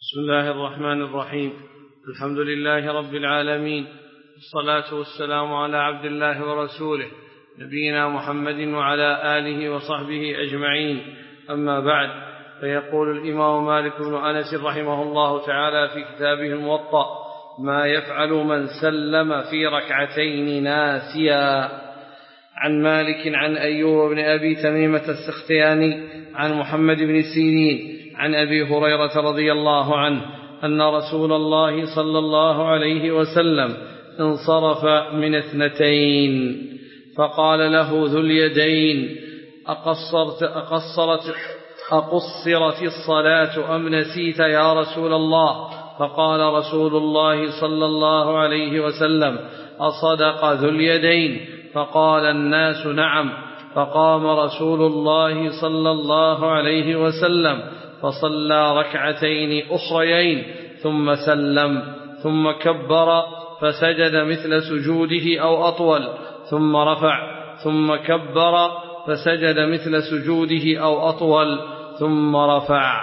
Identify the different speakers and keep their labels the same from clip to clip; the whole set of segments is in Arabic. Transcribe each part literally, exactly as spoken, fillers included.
Speaker 1: بسم الله الرحمن الرحيم. الحمد لله رب العالمين، والصلاة والسلام على عبد الله ورسوله نبينا محمد وعلى آله وصحبه أجمعين. أما بعد، فيقول الإمام مالك بن أنس رحمه الله تعالى في كتابه الموطأ: ما يفعل من سلم في ركعتين ناسيا. عن مالك عن أيوب بن أبي تميمة السختياني عن محمد بن سيرين عن أبي هريرة رضي الله عنه أن رسول الله صلى الله عليه وسلم انصرف من اثنتين فقال له ذو اليدين: أقصرت, أقصرت, أقصرت الصلاة أم نسيت يا رسول الله؟ فقال رسول الله صلى الله عليه وسلم: أصدق ذو اليدين؟ فقال الناس: نعم. فقام رسول الله صلى الله عليه وسلم فصلى ركعتين أخريين ثم سلم، ثم كبر فسجد مثل سجوده أو أطول، ثم رفع، ثم كبر فسجد مثل سجوده أو أطول، ثم رفع.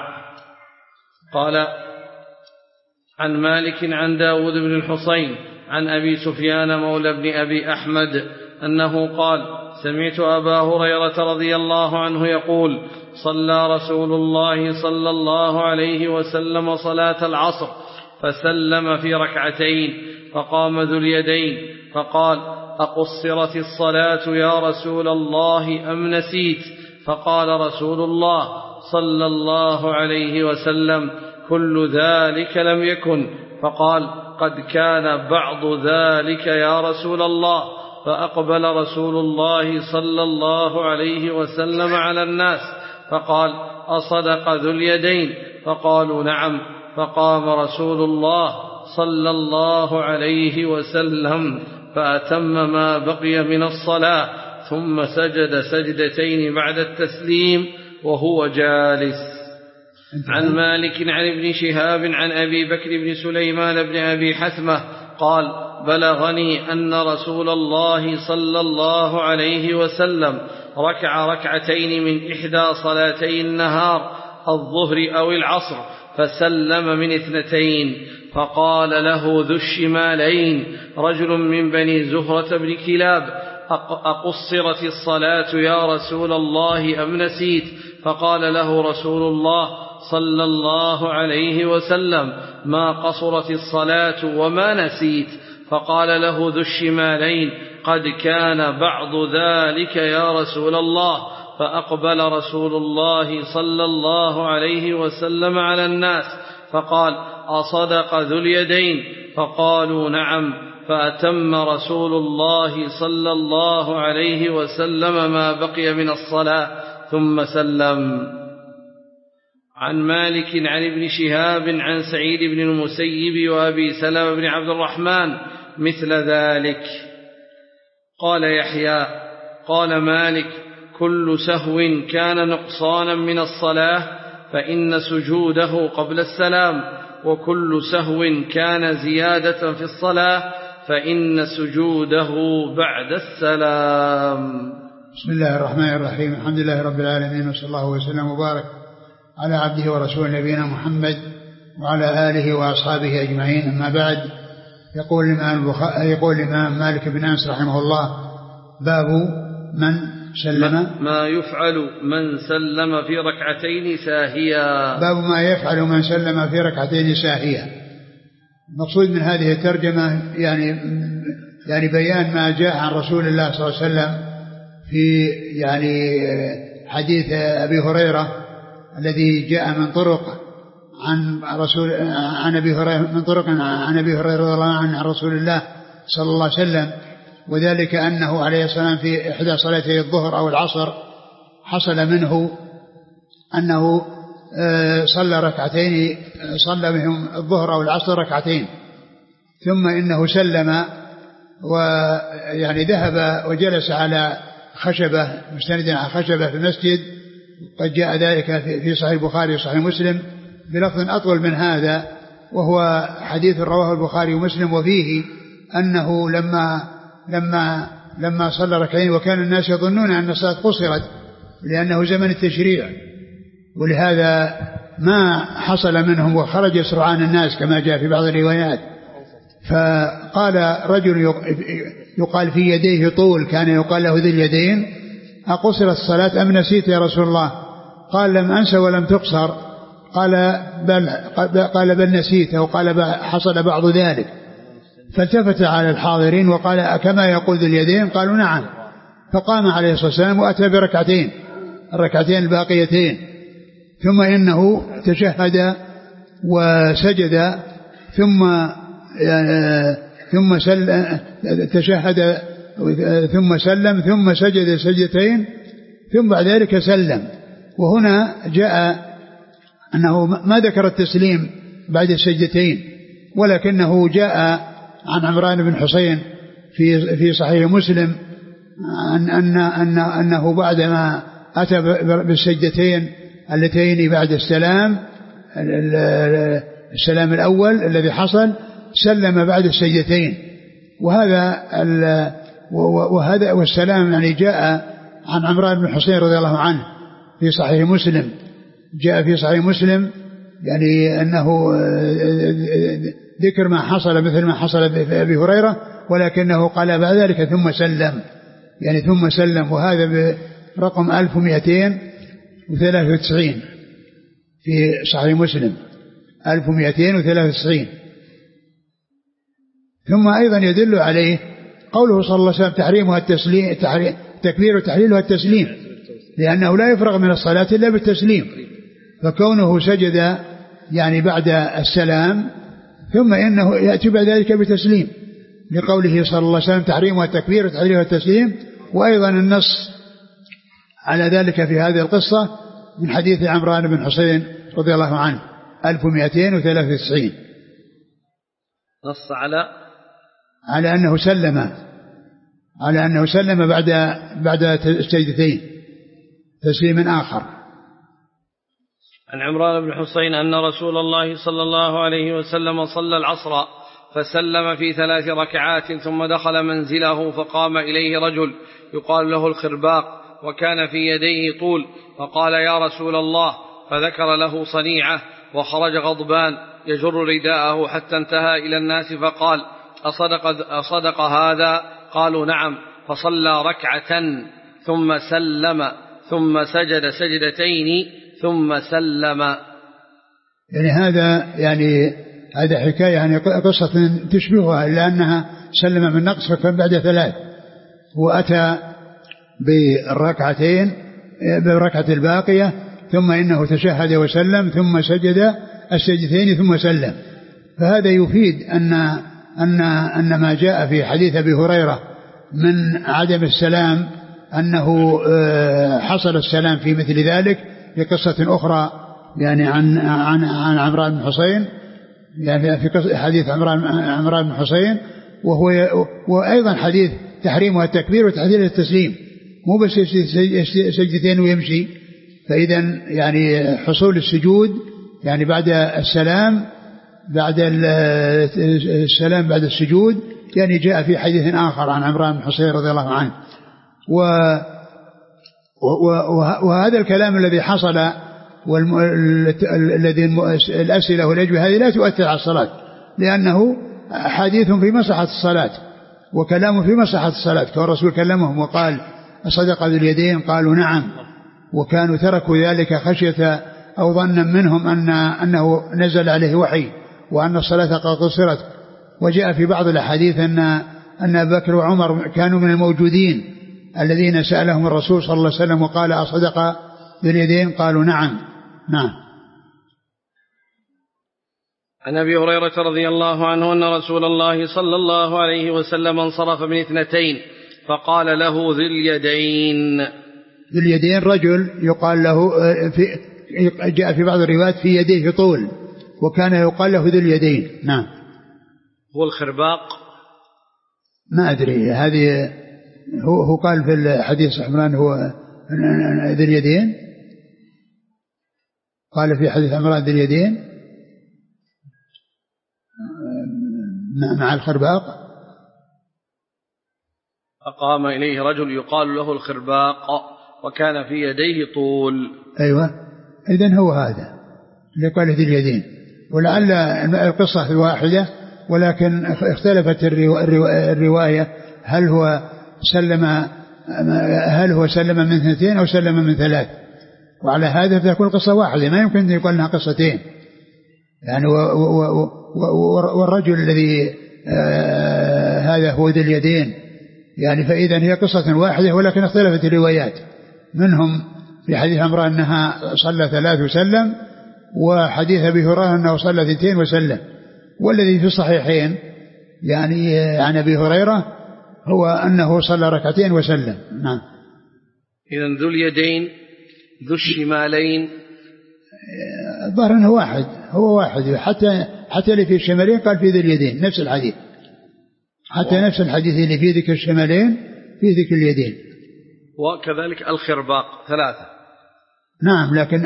Speaker 1: قال عن مالك عن داود بن الحصين عن أبي سفيان مولى بن أبي أحمد أنه قال: سمعت أبا هريرة رضي الله عنه يقول: صلى رسول الله صلى الله عليه وسلم صلاة العصر فسلم في ركعتين، فقام ذو اليدين فقال: أقصرت الصلاة يا رسول الله أم نسيت؟ فقال رسول الله صلى الله عليه وسلم: كل ذلك لم يكن. فقال: قد كان بعض ذلك يا رسول الله. فأقبل رسول الله صلى الله عليه وسلم على الناس فقال: أصدق ذو اليدين؟ فقالوا: نعم. فقام رسول الله صلى الله عليه وسلم فأتم ما بقي من الصلاة، ثم سجد سجدتين بعد التسليم وهو جالس. عن مالك عن ابن شهاب عن أبي بكر بن سليمان بن أبي حثمة قال: بلغني أن رسول الله صلى الله عليه وسلم ركع ركعتين من إحدى صلاتي النهار الظهر أو العصر فسلم من اثنتين، فقال له ذو الشمالين رجل من بني زهرة بن كلاب: أقصرت الصلاة يا رسول الله أم نسيت؟ فقال له رسول الله صلى الله عليه وسلم: ما قصرت الصلاة وما نسيت. فقال له ذو الشمالين: قد كان بعض ذلك يا رسول الله. فأقبل رسول الله صلى الله عليه وسلم على الناس فقال: أصدق ذو اليدين؟ فقالوا: نعم. فأتم رسول الله صلى الله عليه وسلم ما بقي من الصلاة ثم سلم. عن مالك عن ابن شهاب عن سعيد بن المسيب وأبي سلمة بن عبد الرحمن مثل ذلك. قال يحيى: قال مالك: كل سهو كان نقصانا من الصلاة فإن سجوده قبل السلام، وكل سهو كان زيادة في الصلاة فإن سجوده بعد السلام.
Speaker 2: بسم الله الرحمن الرحيم. الحمد لله رب العالمين، وصلى الله وسلم وبارك على عبده ورسوله نبينا محمد وعلى آله وأصحابه أجمعين. أما بعد، يقول الإمام البخاري يقول الإمام مالك بن أنس رحمه الله: باب من سلم
Speaker 1: ما يفعل من سلم في ركعتين ساهيا.
Speaker 2: باب ما يفعل من سلم في ركعتين ساهيا. المقصود من هذه الترجمة يعني يعني بيان ما جاء عن رسول الله صلى الله عليه وسلم في يعني حديث أبي هريرة الذي جاء من طرق عن رسول عن أبي هريرة من طرق عن أبي هريرة رضي الله عنه عن رسول الله صلى الله عليه وسلم، وذلك أنه عليه السلام في إحدى صلاتي الظهر أو العصر حصل منه أنه صلى ركعتين صلى بهم الظهر أو العصر ركعتين، ثم إنه سلم ويعني ذهب وجلس على خشبة مستندا على خشبة في المسجد. قد جاء ذلك في صحيح البخاري وصحيح مسلم بلفظ أطول من هذا، وهو حديث رواه البخاري ومسلم، وفيه أنه لما لما لما صلى ركعتين وكان الناس يظنون أن الصلاة قصرت لأنه زمن التشريع، ولهذا ما حصل منهم وخرج سرعان الناس كما جاء في بعض الروايات. فقال رجل يقال في يديه طول كان يقال له ذي اليدين: أقصر الصلاة أم نسيت يا رسول الله؟ قال: لم أنس ولم تقصر. قال بل, قال بل نسيت، أو قال حصل بعض ذلك. فالتفت على الحاضرين وقال: أكما يقول ذي اليدين؟ قالوا: نعم. فقام عليه الصلاة والسلام وأتى بركعتين الركعتين الباقيتين، ثم إنه تشهد وسجد، ثم ثم سل تشهد ثم سلم، ثم سجد سجدتين، ثم بعد ذلك سلم. وهنا جاء أنه ما ذكر التسليم بعد السجدتين، ولكنه جاء عن عمران بن حسين في في صحيح مسلم أن أن أن أنه بعدما أتى بالسجدتين اللتين بعد السلام السلام الأول الذي حصل، سلم بعد السجدتين. وهذا وهذا والسلام يعني جاء عن عمران بن حسين رضي الله عنه في صحيح مسلم، جاء في صحيح مسلم يعني أنه ذكر ما حصل مثل ما حصل بأبي هريرة، ولكنه قال بعد ذلك ثم سلم، يعني ثم سلم. وهذا برقم ألف ومئتين وثلاثة وتسعين في صحيح مسلم، ألف ومئتين وثلاثة وتسعين. ثم أيضا يدل عليه قوله صلى الله عليه وسلم: تحريمها التسليم، تكبير وتحليلها التسليم، لأنه لا يفرغ من الصلاة إلا بالتسليم. فكونه سجد يعني بعد السلام، ثم إنه يأتي بعد ذلك بتسليم، لقوله صلى الله عليه وسلم: تحريمها التكبير وتحليلها التسليم. وأيضا النص على ذلك في هذه القصة من حديث عمران بن حسين رضي الله عنه ألف ومئتين وثلاثة وتسعين،
Speaker 1: نص على
Speaker 2: على أنه سلم على أنه سلم بعد بعد السجدتين تسليم آخر.
Speaker 1: عن عمران بن حسين أن رسول الله صلى الله عليه وسلم صلى العصر فسلم في ثلاث ركعات، ثم دخل منزله فقام إليه رجل يقال له الخرباق، وكان في يديه طول، فقال: يا رسول الله، فذكر له صنيعه، وخرج غضبان يجر رداءه حتى انتهى إلى الناس فقال: أصدق, أصدق هذا؟ قالوا: نعم. فصلى ركعة ثم سلم، ثم سجد سجدتين ثم سلم.
Speaker 2: يعني هذا يعني هذا حكاية يعني قصة تشبهها، إلا أنها سلم من نقص فكان بعد ثلاث، وأتى بالركعتين بالركعة الباقية، ثم إنه تشهد وسلم، ثم سجد السجدتين ثم سلم. فهذا يفيد أن أن أن ما جاء في حديث أبي هريرة من عدم السلام أنه حصل السلام في مثل ذلك بقصة أخرى يعني عن عن عن عمران بن حسين، يعني في حديث عمران عمران بن حسين، وهو وأيضا حديث تحريمها التكبير وتحليلها التسليم، مو بس سجدتين ويمشي. فإذا يعني حصول السجود يعني بعد السلام بعد السلام بعد السجود يعني جاء في حديث آخر عن عمران بن حسين رضي الله عنه. وهذا الكلام الذي حصل والذي الأسئلة والأجوبة هذه لا تؤثر على الصلاة، لأنه حديث في مصلحة الصلاة وكلام في مصلحة الصلاة. فالرسول كلمهم وقال: أصدق ذو اليدين؟ قالوا: نعم. وكانوا تركوا ذلك خشية أو ظنا منهم أن أنه نزل عليه وحي وأن الصلاة قد قصرت. وجاء في بعض الأحاديث أن أن أبا بكر وعمر كانوا من الموجودين الذين سألهم الرسول صلى الله عليه وسلم وقال: أصدق ذو اليدين؟ قالوا: نعم. نعم.
Speaker 1: عن أبي هريرة رضي الله عنه أن رسول الله صلى الله عليه وسلم انصرف من اثنتين فقال له: ذي اليدين.
Speaker 2: ذي اليدين رجل يقال له في جاء في بعض الروايات في يديه طول، وكان يقال له ذي اليدين. نعم.
Speaker 1: هو الخرباق؟
Speaker 2: ما أدري، هذه هو هو قال في الحديث عمران هو ذي اليدين، قال في حديث عمران ذي اليدين مع الخرباق.
Speaker 1: فقام إليه رجل يقال له الخرباق، وكان في يديه طول.
Speaker 2: أيوة، إذن هو هذا لقال ذي اليدين. ولعل القصة واحدة ولكن اختلفت الرواية هل هو سلم هل هو سلم من اثنتين أو سلم من ثلاث، وعلى هذا فتكون قصة واحدة ما يمكن أن يقول لها قصتين يعني. والرجل الذي آه هذا هو ذي اليدين يعني، فإذا هي قصة واحدة ولكن اختلفت الروايات، منهم في حديث عمران أنها صلى ثلاث وسلم، وحديث أبي هريرة أنه صلى اثنتين وسلم. والذي في الصحيحين يعني عن أبي هريرة هو أنه صلى ركعتين وسلم. نعم.
Speaker 1: إذن ذو اليدين ذو الشمالين
Speaker 2: ظهر أنه واحد، هو واحد، حتى حتى اللي في الشمالين قال في ذي اليدين نفس الحديث، حتى نفس الحديث اللي في ذكر الشمالين في ذكر اليدين.
Speaker 1: وكذلك الخرباق ثلاثة.
Speaker 2: نعم، لكن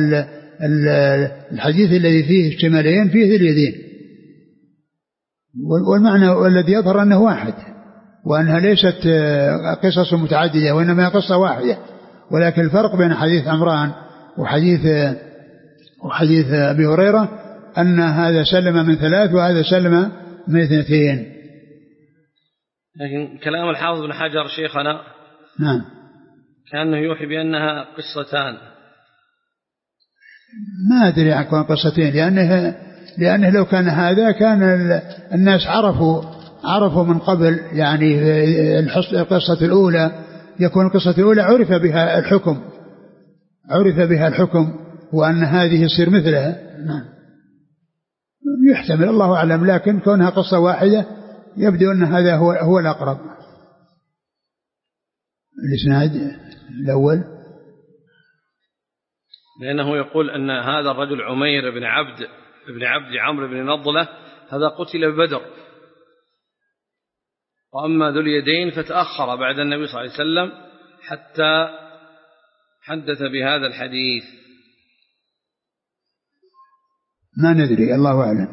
Speaker 2: الحديث الذي فيه الشمالين فيه ذي اليدين، والمعنى والذي يظهر أنه واحد، وأنها ليست قصص متعددة وإنما قصة واحدة. ولكن الفرق بين حديث عمران وحديث وحديث أبي هريرة أن هذا سلم من ثلاث وهذا سلم من اثنتين.
Speaker 1: لكن كلام الحافظ بن حجر شيخنا
Speaker 2: نعم
Speaker 1: كأنه يوحي بأنها قصتان.
Speaker 2: ما أدري عن قصتين، لأنه لأنه لو كان هذا كان الناس عرفوا عرفوا من قبل يعني القصة الأولى، يكون القصة الأولى عرف بها الحكم عرف بها الحكم وأن هذه يصير مثلها. نعم يحتمل، الله أعلم، لكن كونها قصة واحدة يبدو أن هذا هو هو الأقرب. الإسناد الأول
Speaker 1: لأنه يقول أن هذا الرجل عمير بن عبد بن عبد عمرو بن نضلة هذا قتل ببدر، وأما ذو اليدين فتأخر بعد النبي صلى الله عليه وسلم حتى حدث بهذا الحديث.
Speaker 2: ما ندري، الله أعلم.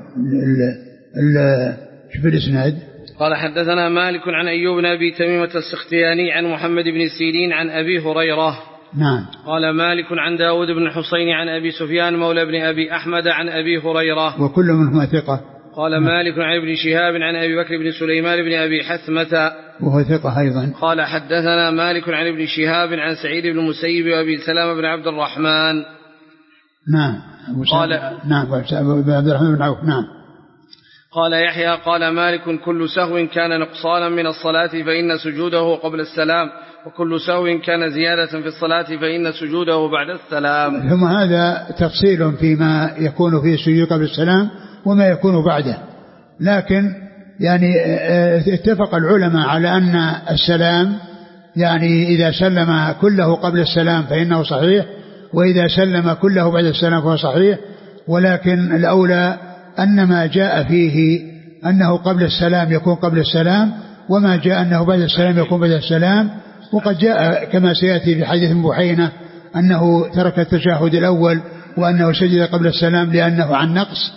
Speaker 2: شوف الإسناد.
Speaker 1: قال حدثنا مالك عن أيوب بن أبي تميمة السختياني عن محمد بن سيرين عن أبي هريرة.
Speaker 2: نعم.
Speaker 1: قال مالك عن داود بن حسين عن أبي سفيان مولى بن أبي أحمد عن أبي هريرة
Speaker 2: وكل منهما ثقة.
Speaker 1: قال نعم. مالك عن ابن شهاب عن أبي بكر بن سليمان بن أبي حثمة
Speaker 2: وهو ثقة أيضا.
Speaker 1: قال حدثنا مالك عن ابن شهاب عن سعيد بن المسيب وأبي سلامة بن عبد الرحمن.
Speaker 2: نعم.
Speaker 1: قال
Speaker 2: نعم عبد الرحمن بن عوف. نعم.
Speaker 1: قال يحيى قال مالك كل سهو كان نقصانا من الصلاة فإن سجوده قبل السلام، وكل سهو كان زيادة في الصلاة فإن سجوده بعد السلام.
Speaker 2: ثم هذا تفصيل فيما يكون فيه السجود قبل السلام وما يكون بعده، لكن يعني اتفق العلماء على أن السلام يعني إذا سلم كله قبل السلام فإنه صحيح، وإذا سلم كله بعد السلام فهو صحيح. ولكن الأولى أن ما جاء فيه أنه قبل السلام يكون قبل السلام، وما جاء أنه بعد السلام يكون بعد السلام. وقد جاء كما سيأتي في حديث بحينة أنه ترك التشهد الأول وأنه سجد قبل السلام لأنه عن نقص.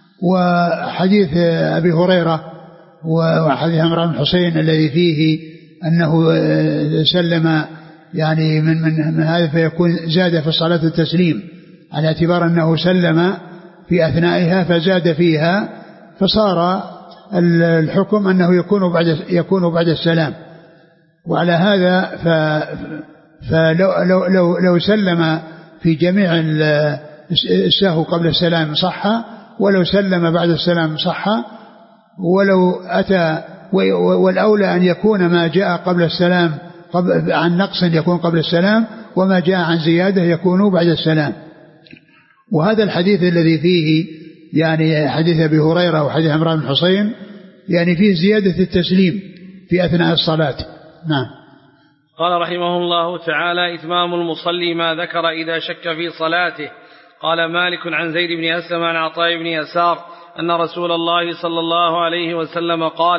Speaker 2: وحديث أبي هريرة وحديث عمران بن حسين الذي فيه أنه سلم يعني من, من, من هذا فيكون زاد في الصلاة التسليم على اعتبار أنه سلم في أثنائها فزاد فيها، فصار الحكم أنه يكون بعد يكون بعد السلام. وعلى هذا ف فلو لو لو لو سلم في جميع السهو قبل السلام صح، ولو سلم بعد السلام صح، ولو أتى والأولى أن يكون ما جاء قبل السلام قبل عن نقص يكون قبل السلام، وما جاء عن زيادة يكون بعد السلام. وهذا الحديث الذي فيه يعني حديث أبي هريرة وحديث عمران بن حسين يعني فيه زيادة التسليم في أثناء الصلاة. نعم.
Speaker 1: قال رحمه الله تعالى: إتمام المصلي ما ذكر إذا شك في صلاته. قال مالك عن زيد بن أسلم عن عطاء بن يسار أن رسول الله صلى الله عليه وسلم قال: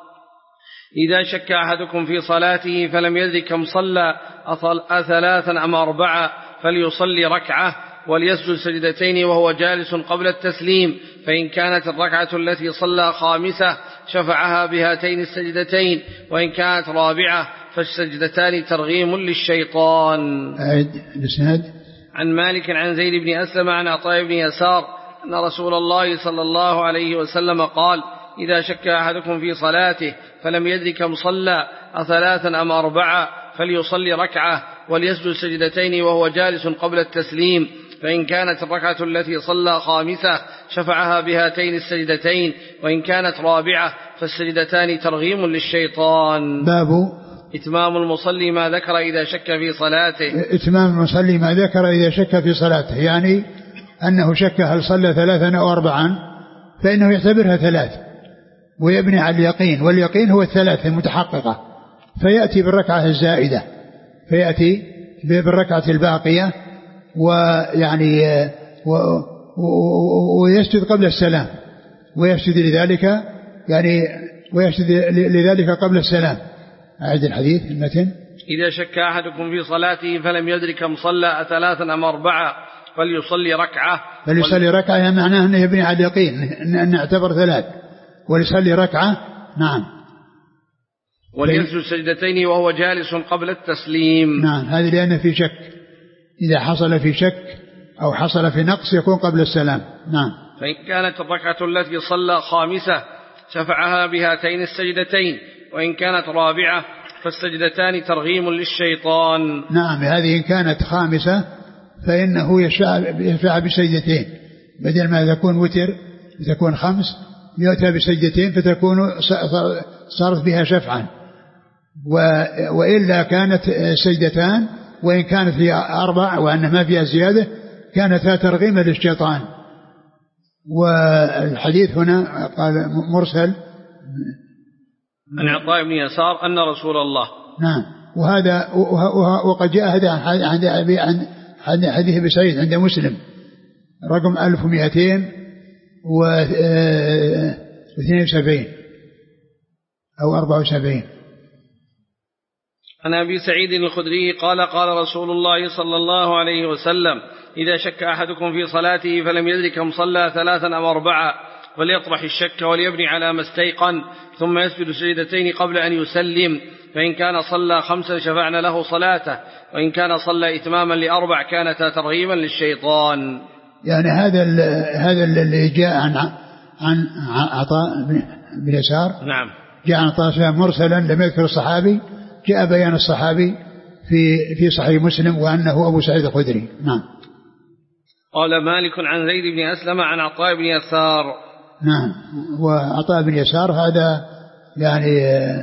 Speaker 1: إذا شك أحدكم في صلاته فلم يدري كم صلى أثلاثا أم أربعة فليصلي ركعة وليسجد سجدتين وهو جالس قبل التسليم، فإن كانت الركعة التي صلى خامسة شفعها بهاتين السجدتين، وإن كانت رابعة فالسجدتان ترغيم للشيطان.
Speaker 2: أعد الإسناد.
Speaker 1: عن مالك عن زيد بن أسلم عن عطاء بن يسار أن رسول الله صلى الله عليه وسلم قال إذا شك أحدكم في صلاته فلم يدر كم صلى أثلاثا أم أربعة فليصلي ركعة وليسجد سجدتين وهو جالس قبل التسليم، فإن كانت الركعة التي صلى خامسة شفعها بهاتين السجدتين، وإن كانت رابعة فالسجدتان ترغيم للشيطان.
Speaker 2: باب
Speaker 1: إتمام المصلي ما ذكر إذا شك في صلاته.
Speaker 2: إتمام المصلي ما ذكر إذا شك في صلاته، يعني أنه شك هل صلى ثلاثا أو أربعا فإنه يعتبرها ثلاث ويبني على اليقين، واليقين هو الثلاث المتحققة، فيأتي بالركعة الزائدة، فيأتي بالركعة الباقية ويعني و ويسجد قبل السلام، ويسجد لذلك يعني ويسجد لذلك قبل السلام. أعد الحديث المتن.
Speaker 1: إذا شك أحدكم في صلاته فلم يدرك كم صلى أثلاثا أم أربعة فليصلي ركعة.
Speaker 2: فليصلي ركعة يعني معناه أنه يبني على اليقين أن نعتبر ثلاث، وليصلي ركعة. نعم.
Speaker 1: وليسجد سجدتين وهو جالس قبل التسليم.
Speaker 2: نعم، هذه لأنه في شك، إذا حصل في شك أو حصل في نقص يكون قبل السلام. نعم.
Speaker 1: فإن كانت الركعة التي صلى خامسة شفعها بهاتين السجدتين، وإن كانت رابعة فالسجدتان ترغيم للشيطان.
Speaker 2: نعم، هذه إن كانت خامسة فإنه يشفع بسجدتين، بدل ما تكون وتر تكون خمس يؤتى بسجدتين فتكون صارت بها شفعا، وإلا كانت سجدتان، وإن كانت هي أربع وأن ما فيها زيادة كانت ترغيما للشيطان. والحديث هنا قال مرسل
Speaker 1: عن عطاء بن يسار أن رسول الله.
Speaker 2: نعم. وهذا وقد جاء هذا عن حديث أبي سعيد عند مسلم رقم ألف ومئتين واثنين وسبعين أو أربعة وسبعين.
Speaker 1: عن أبي سعيد الخدري قال قال رسول الله صلى الله عليه وسلم إذا شك أحدكم في صلاته فلم يدرك كم صلى ثلاثا أو أربعة فليطرح الشك وليبني على ما استيقن، ثم يسجد سجدتين قبل أن يسلم، فإن كان صلى خمسا شفعنا له صلاته، وإن كان صلى إتماما لأربع كانتا ترغيبا للشيطان.
Speaker 2: يعني هذا هذا اللي جاء عن عن عطاء بن يسار.
Speaker 1: نعم.
Speaker 2: جاء عن عطاء مرسلا لم يذكر الصحابي، جاء بيان الصحابي في في صحيح مسلم وأنه أبو سعيد الخدري. نعم.
Speaker 1: قال مالك عن زيد بن أسلم عن عطاء بن يسار.
Speaker 2: نعم. وعطاء بن يسار هذا يعني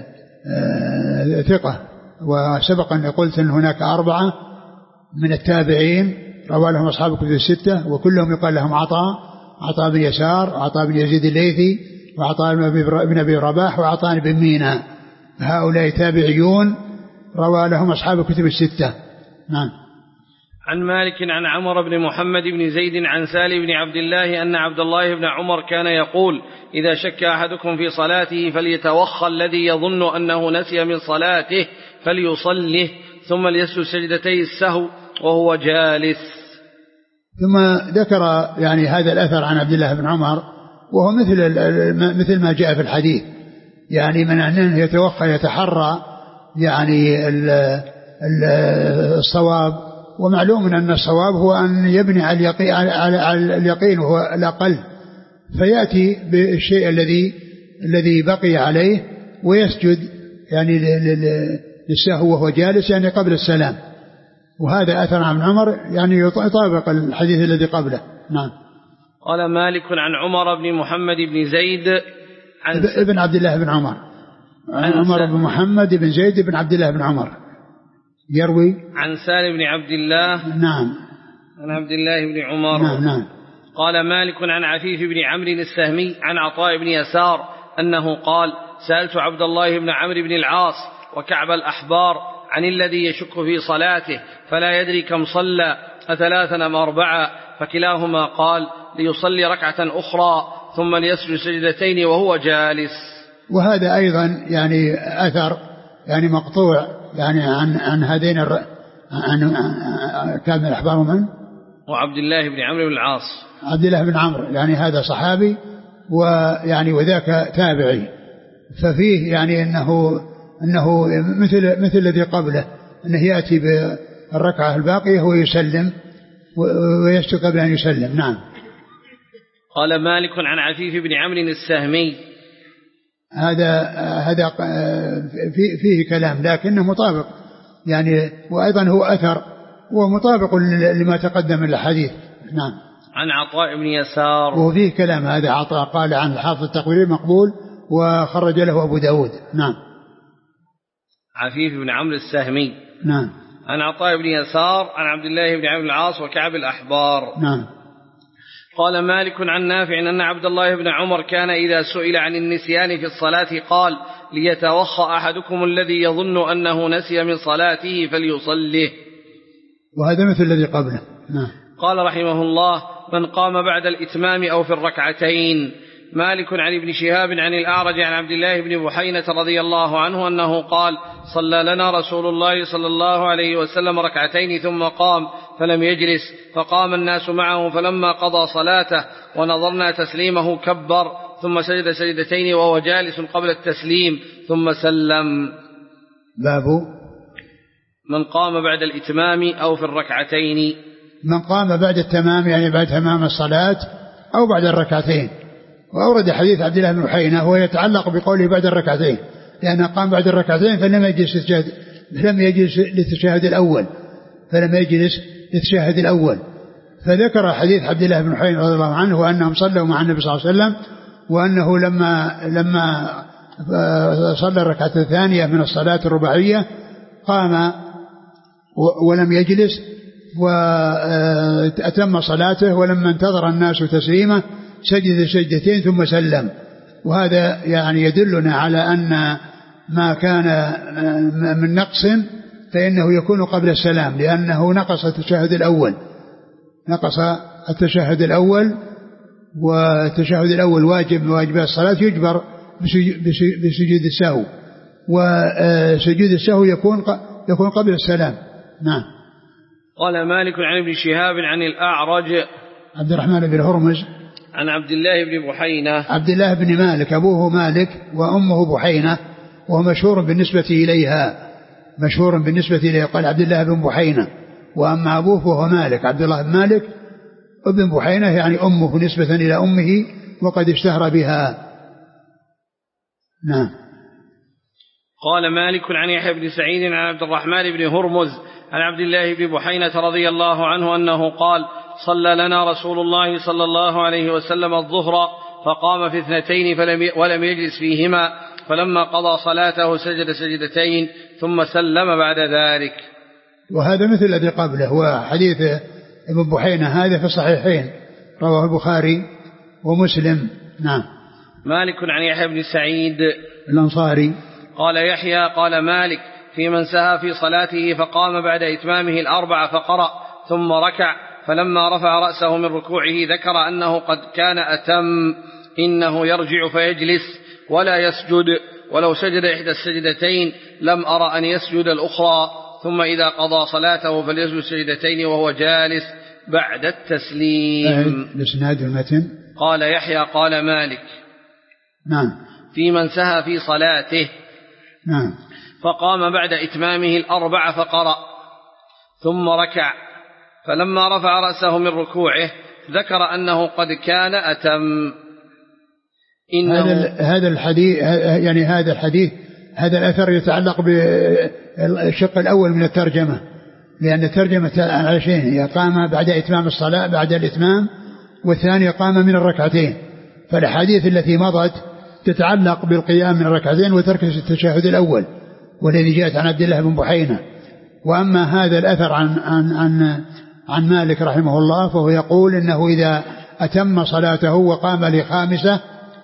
Speaker 2: ثقة، وسبق أن قلت أن هناك أربعة من التابعين روى لهم أصحاب الكتب الستة وكلهم يقال لهم عطاء، عطاء بن يسار وعطاء بن يزيد الليثي وعطاء بن أبي رباح وعطاء بن مينا، هؤلاء تابعيون روى لهم أصحاب الكتب الستة. نعم.
Speaker 1: عن مالك عن عمر بن محمد بن زيد عن سالم بن عبد الله أن عبد الله بن عمر كان يقول إذا شك أحدكم في صلاته فليتوخى الذي يظن أنه نسي من صلاته فليصله، ثم ليسجد سجدتي السهو وهو جالس.
Speaker 2: ثم ذكر يعني هذا الأثر عن عبد الله بن عمر، وهو مثل مثل ما جاء في الحديث، يعني من أنه يتوخى يتحرى يعني الصواب، ومعلوم أن الصواب هو أن يبني على اليقين, على اليقين وهو الأقل، فيأتي بالشيء الذي الذي بقي عليه ويسجد يعني للسهو وهو جالس يعني قبل السلام. وهذا أثر عن عمر يعني يطابق الحديث الذي قبله. نعم.
Speaker 1: قال مالك عن عمر بن محمد بن زيد عن
Speaker 2: ابن عبد الله بن عمر، عن عمر بن محمد بن زيد بن عبد الله بن عمر يروي
Speaker 1: عن سالم بن عبد الله.
Speaker 2: نعم.
Speaker 1: عن عبد الله بن عمر.
Speaker 2: نعم. نعم.
Speaker 1: قال مالك عن عفيف بن عمرو السهمي عن عطاء بن يسار أنه قال سألت عبد الله بن عمرو بن العاص وكعب الأحبار عن الذي يشك في صلاته فلا يدري كم صلى أثلاثا أم أربعة، فكلاهما قال ليصلي ركعة أخرى ثم ليسجد سجدتين وهو جالس.
Speaker 2: وهذا أيضا يعني أثر يعني مقطوع يعني عن عن هذين الر... عن كعب الأحبار من
Speaker 1: وعبد الله بن عمرو بن العاص.
Speaker 2: عبد الله بن عمرو يعني هذا صحابي ويعني وذاك تابعي، ففيه يعني أنه أنه مثل مثل الذي قبله، أنه يأتي بالركعة الباقية ويسلم، ويسجد قبل أن يسلم. نعم.
Speaker 1: قال مالك عن عفيف بن عمرو السهمي.
Speaker 2: هذا هذا فيه, فيه كلام لكنه مطابق يعني، وأيضا هو أثر ومطابق لما تقدم من الحديث. نعم.
Speaker 1: عن عطاء بن يسار.
Speaker 2: وفيه كلام هذا عطاء قال عن الحافظ التقريبي مقبول وخرج له أبو داود. نعم.
Speaker 1: عفيف بن عمرو السهمي.
Speaker 2: نعم.
Speaker 1: عن عطاء بن يسار عن عبد الله بن عمرو العاص وكعب الأحبار.
Speaker 2: نعم.
Speaker 1: قال مالك عن نافع أن عبد الله بن عمر كان إذا سئل عن النسيان في الصلاة قال ليتوخى أحدكم الذي يظن أنه نسي من صلاته فليصله.
Speaker 2: وهذا مثل الذي قبله. نعم.
Speaker 1: قال رحمه الله من قام بعد الإتمام أو في الركعتين. مالك عن ابن شهاب عن الأعرج عن عبد الله بن بحينة رضي الله عنه أنه قال صلى لنا رسول الله صلى الله عليه وسلم ركعتين ثم قام فلم يجلس فقام الناس معه فلما قضى صلاته ونظرنا تسليمه كبر ثم سجد سجدتين وهو جالس قبل التسليم ثم سلم.
Speaker 2: باب
Speaker 1: من قام بعد الإتمام أو في الركعتين.
Speaker 2: من قام بعد التمام يعني بعد تمام الصلاة أو بعد الركعتين. وأورد حديث عبد الله بن بحينة وهو يتعلق بقوله بعد الركعتين لأنه قام بعد الركعتين فلم يجلس فلم يجلس للتشهد الأول فلم يجلس للتشهد الأول فذكر حديث عبد الله بن بحينة رضي الله عنه وأنهم صلوا مع النبي صلى الله عليه وسلم وأنه لما لما صلى الركعة الثانية من الصلاة الرباعية قام ولم يجلس وأتم صلاته ولما انتظر الناس تسليمه سجد سجدتين ثم سلم. وهذا يعني يدلنا على أن ما كان من نقص فإنه يكون قبل السلام لأنه نقص التشهد الأول نقص التشهد الأول والتشهد الأول واجب من واجبات الصلاة يجبر بسجود السهو وسجود السهو يكون يكون قبل السلام. نعم.
Speaker 1: قال مالك عن ابن شهاب عن الأعرج
Speaker 2: عبد الرحمن بن هرمز
Speaker 1: عن عبد الله بن بحينة
Speaker 2: عبد الله بن مالك أبوه مالك وأمه بحينة وهو مشهور بالنسبة إليها مشهور بالنسبة إليه قال عبد الله بن بحينة وأما أبوه فهو مالك عبد الله بن مالك ابن بحينة يعني أمه نسبة إلى أمه وقد اشتهر بها. نعم.
Speaker 1: قال مالك عن يحيى بن سعيد عن عبد الرحمن بن هرمز عن عبد الله بن بحينة رضي الله عنه أنه قال صلى لنا رسول الله صلى الله عليه وسلم الظهر فقام في اثنتين فلم ولم يجلس فيهما فلما قضى صلاته سجد سجدتين ثم سلم بعد ذلك.
Speaker 2: وهذا مثل الذي قبله هو حديث ابن بحينة هذا في الصحيحين رواه البخاري ومسلم. نعم.
Speaker 1: مالك عن يحيى بن سعيد
Speaker 2: الأنصاري
Speaker 1: قال يحيى قال مالك في من سهى في صلاته فقام بعد إتمامه الأربع فقرأ ثم ركع فلما رفع رأسه من ركوعه ذكر أنه قد كان أتم إنه يرجع فيجلس ولا يسجد ولو سجد إحدى السجدتين لم أرى أن يسجد الأخرى ثم إذا قضى صلاته فليسجد سجدتين وهو جالس بعد التسليم.
Speaker 2: لسناد المتن.
Speaker 1: قال يحيى قال مالك
Speaker 2: نعم
Speaker 1: في من سهى في صلاته
Speaker 2: نعم
Speaker 1: فقام بعد إتمامه الأربع فقرأ ثم ركع فلما رفع رأسه من ركوعه ذكر أنه قد كان أتم.
Speaker 2: هذا هذا الحديث يعني هذا الحديث هذا الأثر يتعلق بالشق الأول من الترجمة لأن الترجمة على شيء قام بعد إتمام الصلاة بعد الإتمام والثاني قام من الركعتين فالحديث التي مضت تتعلق بالقيام من الركعتين وترك التشهد الأول والذي جاءت عن عبد الله بن بحينة. وأما هذا الأثر عن عن عن عن مالك رحمه الله فهو يقول إنه إذا أتم صلاته وقام لخامسة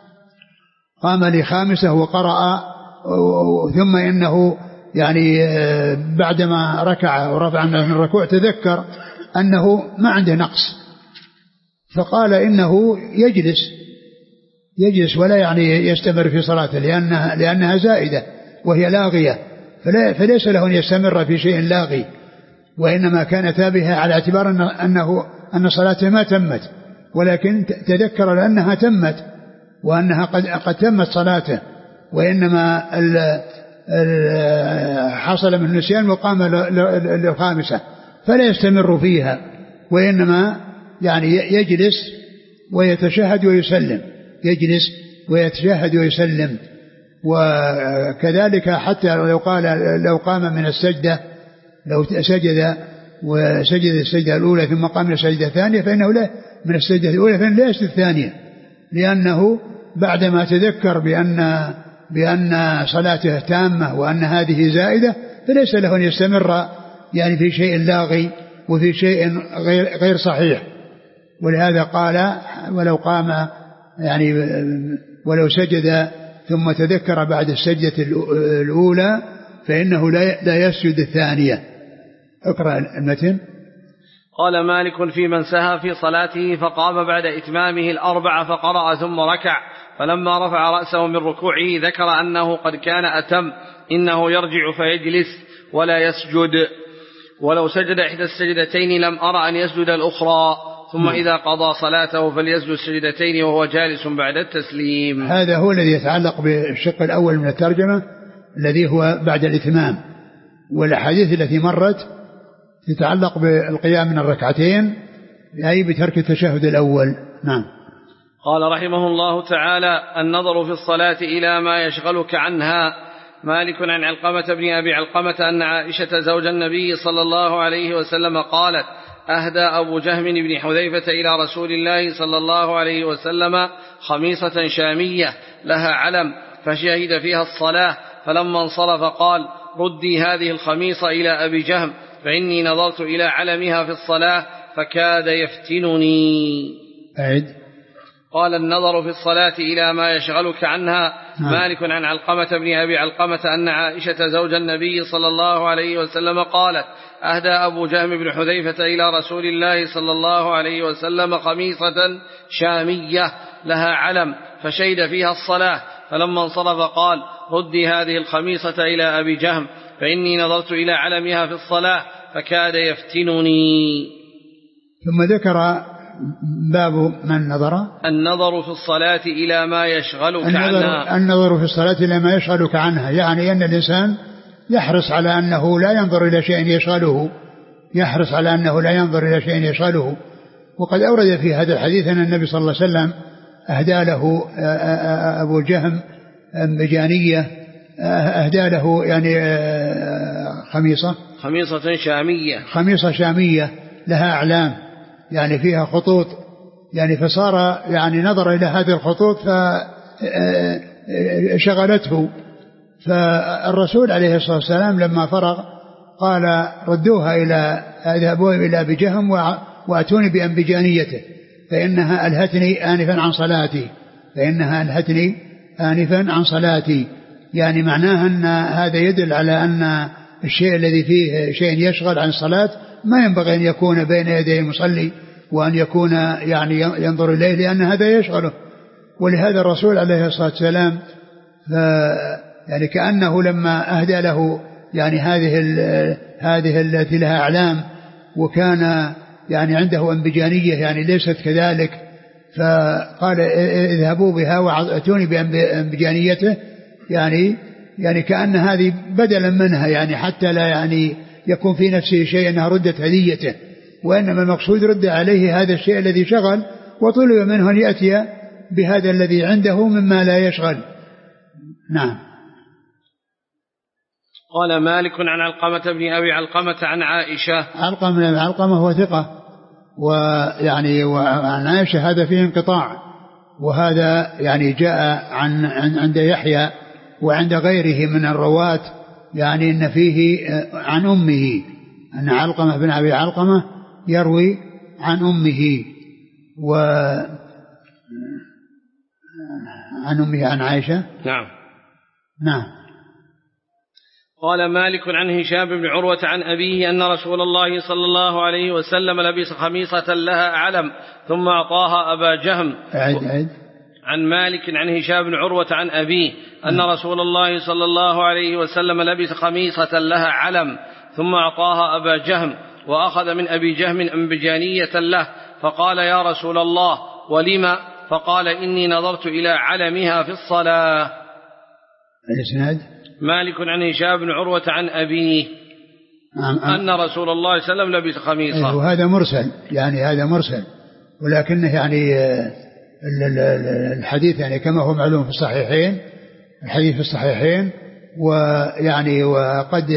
Speaker 2: قام لخامسة وقرأ ثم إنه يعني بعدما ركع ورفع من الركوع تذكر أنه ما عنده نقص فقال إنه يجلس يجلس ولا يعني يستمر في صلاته لأنها, لأنها زائدة وهي لاغية فلا فليس له أن يستمر في شيء لاغي وإنما كان تابها على اعتبار أنه أن صلاته ما تمت ولكن تذكر لأنها تمت وأنها قد, قد تمت صلاته وإنما ال ال حصل من النسيان وقام للخامسة فلا يستمر فيها وإنما يعني يجلس ويتشهد ويسلم، يجلس ويتشهد ويسلم. وكذلك حتى لو قال لو قام من السجدة، لو سجد وسجد السجدة الأولى ثم قام من السجدة الثانية فإنه لا من السجدة الأولى فإنه لا يسجد الثانية، لأنه بعدما تذكر بأن بأن صلاته تامة وأن هذه زائدة فليس له أن يستمر يعني في شيء لاغي وفي شيء غير غير صحيح. ولهذا قال ولو قام يعني ولو سجد ثم تذكر بعد السجدة الأولى فإنه لا يسجد الثانية. اقرأ المتن.
Speaker 1: قال مالك في من سهى في صلاته فقام بعد إتمامه الأربع فقرأ ثم ركع، فلما رفع رأسه من ركوعه ذكر أنه قد كان أتم، إنه يرجع فيجلس ولا يسجد، ولو سجد إحدى السجدتين لم أرى أن يسجد الأخرى، ثم إذا قضى صلاته فليسجد السجدتين وهو جالس بعد التسليم.
Speaker 2: هذا هو الذي يتعلق بالشق الأول من الترجمة الذي هو بعد الإتمام، والأحاديث التي مرت تتعلق بالقيام من الركعتين أي بترك التشهد الأول. نعم.
Speaker 1: قال رحمه الله تعالى: النظر في الصلاة إلى ما يشغلك عنها. مالك عن علقمة بن أبي علقمة أن عائشة زوج النبي صلى الله عليه وسلم قالت: أهدى أبو جهم بن حذيفة إلى رسول الله صلى الله عليه وسلم خميصة شامية لها علم فشهد فيها الصلاة، فلما انصرف قال: ردي هذه الخميصة إلى أبي جهم فإني نظرت إلى علمها في الصلاة فكاد يفتنني.
Speaker 2: أعد.
Speaker 1: قال: النظر في الصلاة إلى ما يشغلك عنها. نعم. مالك عن علقمة بن أبي علقمة أن عائشة زوج النبي صلى الله عليه وسلم قالت: أهدى أبو جهم بن حذيفة إلى رسول الله صلى الله عليه وسلم خميصة شامية لها علم فشهد فيها الصلاة، فلما انصرف قال: ردي هذه الخميصة إلى أبي جهم فإني نظرت إلى علمها في الصلاة فكاد يفتنني.
Speaker 2: ثم ذكر باب من نظر
Speaker 1: النظر في الصلاة إلى ما يشغلك
Speaker 2: النظر
Speaker 1: عنها.
Speaker 2: النظر في الصلاة إلى ما يشغلك عنها، يعني أن الإنسان يحرص على أنه لا ينظر إلى شيء يشغله، يحرص على أنه لا ينظر إلى شيء يشغله. وقد أورد في هذا الحديث أن النبي صلى الله عليه وسلم أهدى له أبو جهم مجانية، أهدى له يعني خميصة
Speaker 1: خميصة شامية
Speaker 2: خميصة شامية لها أعلام يعني فيها خطوط، يعني فصار يعني نظر إلى هذه الخطوط فشغلته. فالرسول عليه الصلاة والسلام لما فرغ قال: ردوها إلى اذهبوا إلى أبي جهم وأتوني بأنبجانيته فإنها ألهتني آنفا عن صلاتي فإنها ألهتني آنفا عن صلاتي. يعني معناها أن هذا يدل على أن الشيء الذي فيه شيء يشغل عن الصلاة ما ينبغي أن يكون بين يدي المصلي وأن يكون يعني ينظر إليه، لأن هذا يشغله. ولهذا الرسول عليه الصلاة والسلام يعني كأنه لما أهدى له يعني هذه هذه التي لها أعلام وكان يعني عنده أنبجانية يعني ليست كذلك، فقال: اذهبوا بها وأتوني بأنبجانيته، يعني يعني كأن هذه بدلا منها، يعني حتى لا يعني يكون في نفسه شيء أنها ردت هديته، وإنما المقصود رد عليه هذا الشيء الذي شغل، وطلب منه أن يأتي بهذا الذي عنده مما لا يشغل. نعم.
Speaker 1: قال مالك عن علقمة بن أبي علقمة عن عائشة.
Speaker 2: علقمة بن أبي علقمة هو ثقة، ويعني وعن عائشة هذا فيه انقطاع، وهذا يعني جاء عن عند يحيى وعند غيره من الرواة، يعني إن فيه عن أمه، أن علقمة بن أبي علقمة يروي عن أمه وعن أمه عن عائشة.
Speaker 1: نعم.
Speaker 2: نعم.
Speaker 1: قال مالك عن هشام بن عروة عن أبيه أن رسول الله صلى الله عليه وسلم لبس خميصة لها أعلم ثم أعطاها أبا جهم.
Speaker 2: أعد أعد.
Speaker 1: عن مالك عن هشام بن عروة عن أبيه أن رسول الله صلى الله عليه وسلم لبس خميصة لها علم ثم أعطاها أبا جهم، وأخذ من أبي جهم أنبجانية له فقال: يا رسول الله ولم؟ فقال: إني نظرت إلى علمها في الصلاة.
Speaker 2: الإسناد.
Speaker 1: مالك عن هشام بن عروة عن أبيه. أن رسول الله صلى الله عليه وسلم لبس خميصة.
Speaker 2: وهذا مرسل، يعني هذا مرسل، ولكنه يعني الحديث يعني كما هو معلوم في الصحيحين، الحديث في الصحيحين، ويعني وقد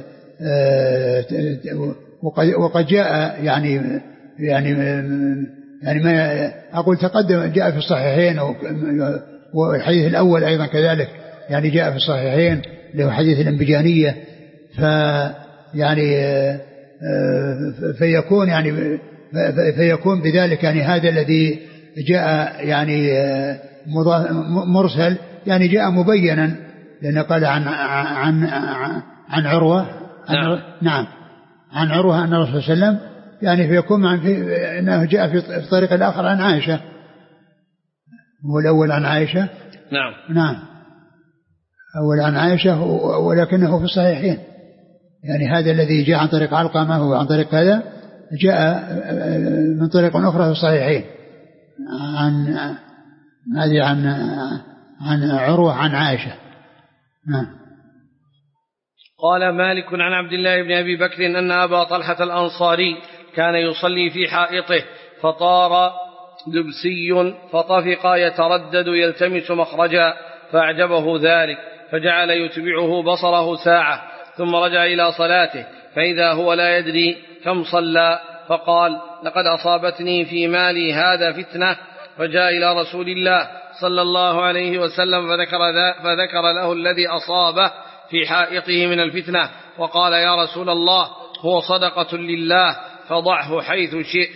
Speaker 2: وقد وقد جاء يعني يعني يعني ما أقول تقدم جاء في الصحيحين، والحديث الأول أيضا كذلك يعني جاء في الصحيحين اللي هو حديث الانبجانية. ف يعني فيكون يعني فيكون بذلك يعني هذا الذي جاء يعني مرسل يعني جاء مبينا، لأنه قال عن عن عن عروة
Speaker 1: نعم,
Speaker 2: نعم عن عروة أن الرسول صلى الله عليه وسلم يعني فيكون عن في أنه جاء في الطريق الآخر عن عائشة، هو الأول عن عائشة.
Speaker 1: نعم
Speaker 2: نعم أول عن عائشة، ولكنه في الصحيحين، يعني هذا الذي جاء عن طريق علقمة هو عن طريق هذا جاء من طريق أخرى في الصحيحين عن هذه عن عن عروة عن عائشة. نعم.
Speaker 1: قال مالك عن عبد الله بن أبي بكر أن أبا طلحة الأنصاري كان يصلي في حائطه فطار دبسي فطفق يتردد يلتمس مخرجا فأعجبه ذلك فجعل يتبعه بصره ساعة ثم رجع إلى صلاته فإذا هو لا يدري كم صلى فقال لقد أصابتني في مالي هذا فتنة، فجاء إلى رسول الله صلى الله عليه وسلم فذكر, فذكر له الذي أصابه في حائطه من الفتنة وقال يا رسول الله هو صدقة لله فضعه حيث شئت.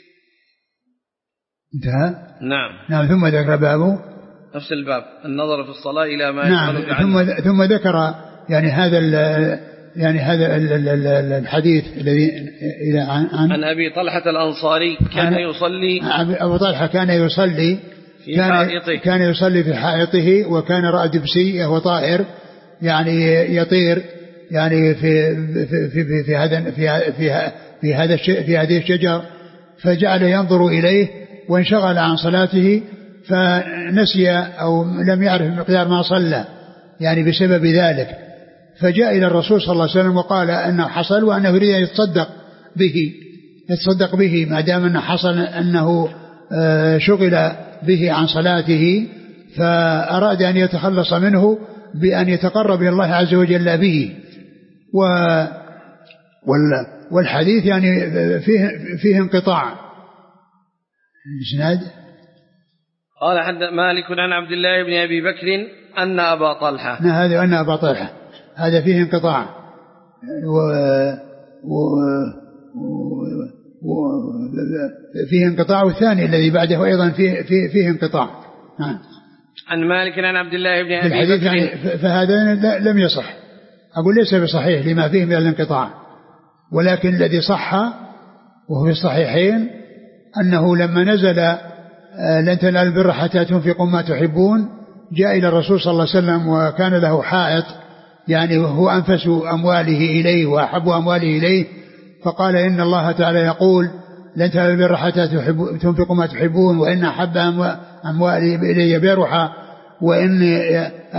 Speaker 2: انتهى.
Speaker 1: نعم.
Speaker 2: نعم. ثم ذكر بابه
Speaker 1: نفس الباب النظر في الصلاة إلى ما
Speaker 2: نعم. ثم ثم ذكر يعني هذا يعني هذا الحديث الذي إلى عن, عن
Speaker 1: عن أبي طلحة الأنصاري كان يصلي
Speaker 2: أبو طلحة كان يصلي
Speaker 1: في حائطه
Speaker 2: كان يصلي في حائطه وكان رأى دبسي وهو طائر يعني يطير يعني في في في في هذا في في في هذا في هذه الشجر، فجعل ينظر إليه وانشغل عن صلاته فنسي أو لم يعرف مقدار ما صلى يعني بسبب ذلك، فجاء إلى الرسول صلى الله عليه وسلم وقال أنه حصل وأنه يريد أن يتصدق به يتصدق به ما دام أنه حصل أنه شغل به عن صلاته، فأراد أن يتخلص منه بأن يتقرب إلى الله عز وجل به. والحديث يعني فيه, فيه انقطاع الإسناد.
Speaker 1: قال حد مالك عن عبد الله بن أبي بكر أن أبا طلحة
Speaker 2: هذا أن أبا طلحة هذا فيه انقطاع و... و... و... فيه انقطاع، والثاني الذي بعده أيضا فيه, فيه, فيه انقطاع. نعم.
Speaker 1: عن مالك عن عبد الله بن أبي بكر
Speaker 2: يعني فهذا لم يصح، أقول ليس بصحيح لما فيه من الانقطاع، ولكن الذي صح وهو في الصحيحين أنه لما نزل لن تنالوا البر حتى تنفقوا ما تحبون جاء إلى الرسول صلى الله عليه وسلم وكان له حائط يعني هو أنفس أمواله إليه وأحب أمواله إليه، فقال إن الله تعالى يقول لن تنالوا البر حتى تنفقوا ما تحبون وإن أحب أموالي إلي برحا وإني